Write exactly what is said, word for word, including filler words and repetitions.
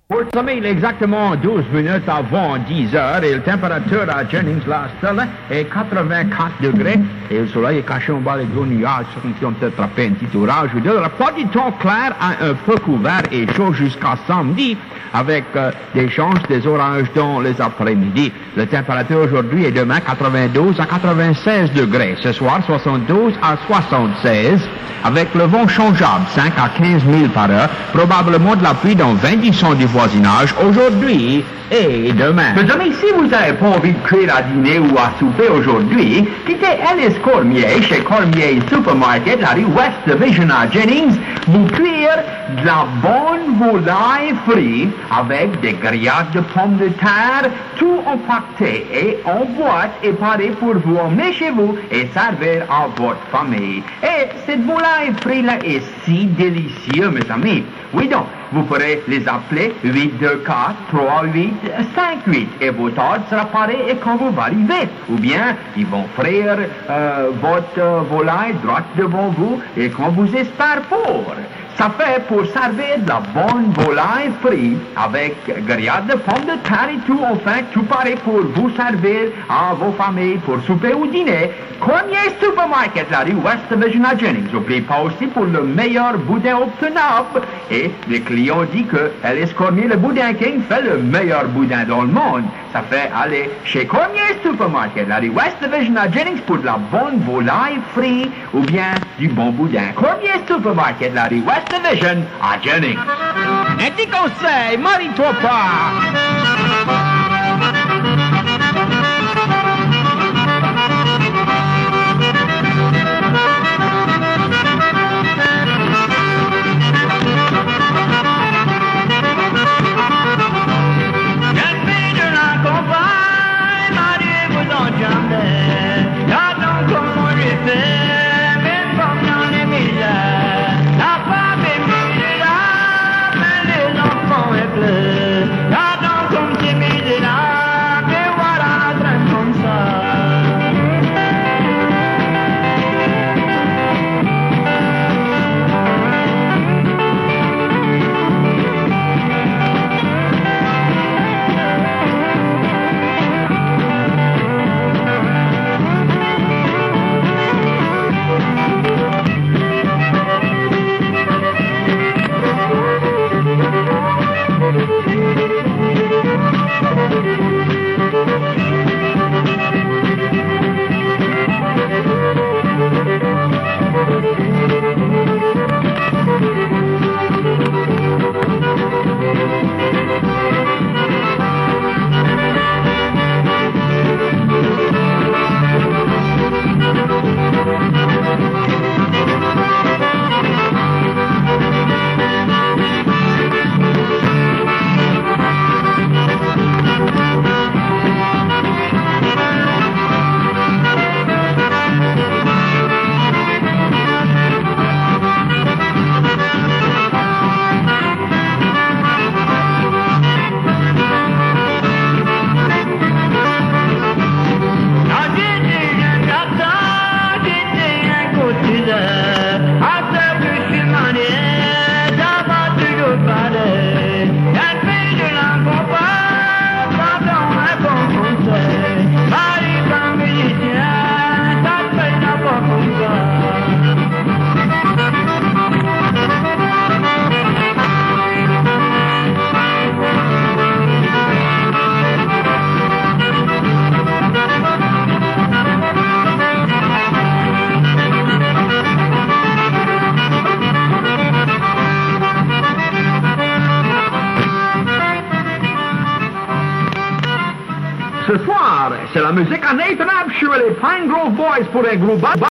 Pour le sommet, il est exactement douze minutes avant dix heures et la température à Jennings Lastel est quatre-vingt-quatre degrés et le soleil est caché en bas des gros nuages qui ont peut-être attrapé un petit orage ou deux. Pas du temps clair à un peu couvert et chaud jusqu'à samedi avec euh, des chances des orages dans les après-midi. La température aujourd'hui et demain quatre-vingt-douze à quatre-vingt-seize degrés. Ce soir soixante-douze à soixante-seize avec le vent changeable cinq à quinze milles par heure. Probablement de la pluie dans vingt pour cent du voisinage aujourd'hui et demain. Mes amis, si vous n'avez pas envie de cuire à dîner ou à souper aujourd'hui, quittez Ellis Cormier chez Cormier Supermarket, la rue West Division à Jennings, vous cuire de la bonne volaille frite avec des grillades de pommes de terre, tout empaqueté et en boîte et paré pour vous emmener chez vous et servir à votre famille. Et cette volaille frite-là est si délicieuse, mes amis. Oui donc, vous pourrez les appeler huit deux quatre trois huit cinq huit et votre ordre sera paré et quand vous arrivez. Ou bien, ils vont frire euh, votre euh, volaille droite devant vous et quand vous espérez pour. Ça fait pour servir de la bonne volaille frite avec grillade de pommes de terre et tout, enfin, tout pareil pour vous servir à vos familles pour souper ou dîner. Cormier Supermarket, la rue West Division à Jennings. N'oubliez pas aussi pour le meilleur boudin obtenable. Et les clients disent que Ellis Cormier, le boudin king, fait le meilleur boudin dans le monde. Ça fait aller chez Cormier Supermarket, la rue West Division à Jennings pour de la bonne volaille frite ou bien du bon boudin. Cormier Supermarket, la rue West Division à Jennings. Un petit conseil, marie-toi pas. Ce soir, c'est la musique à Nathan Absher et les Pine Grove Boys pour un groupe.